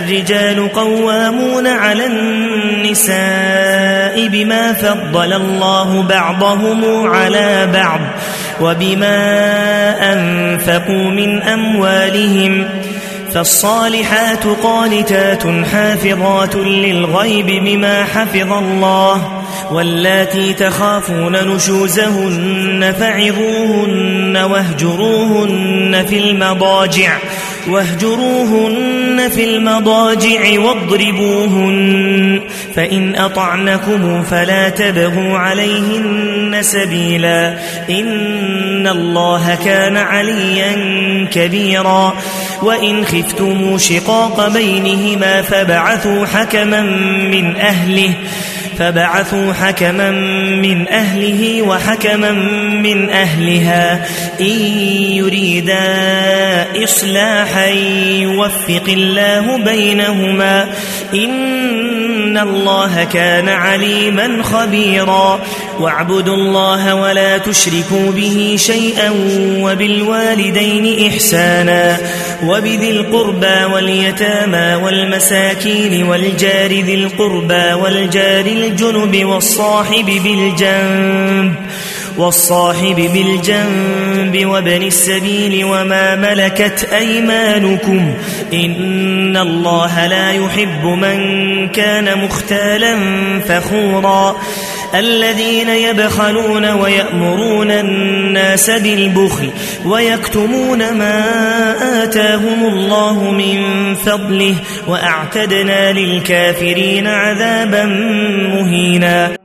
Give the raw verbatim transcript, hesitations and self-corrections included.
الرجال قوامون على النساء بما فضل الله بعضهم على بعض وبما أنفقوا من أموالهم فالصالحات قانتات حافظات للغيب بما حفظ الله واللاتي تخافون نشوزهن فعظوهن واهجروهن في المضاجع واهجروهن في المضاجع واضربوهن فإن أطعنكم فلا تبغوا عليهن سبيلا إن الله كان عليا كبيرا وإن خفتم شقاق بينهما فبعثوا حكما من أهله فبعثوا حكما من أهله وحكما من أهلها إن يريدا إصلاحا يوفق الله بينهما إن الله كان عليما خبيرا واعبدوا الله ولا تشركوا به شيئا وبالوالدين إحسانا وبذي القربى واليتامى والمساكين والجار ذي القربى والجار الجنب والصاحب بالجنب والصاحب بالجنب وابن السبيل وما ملكت أيمانكم إن الله لا يحب من كان مختالا فخورا الذين يبخلون ويأمرون الناس بالبخل ويكتمون ما آتاهم الله من فضله وأعتدنا للكافرين عذابا مهينا.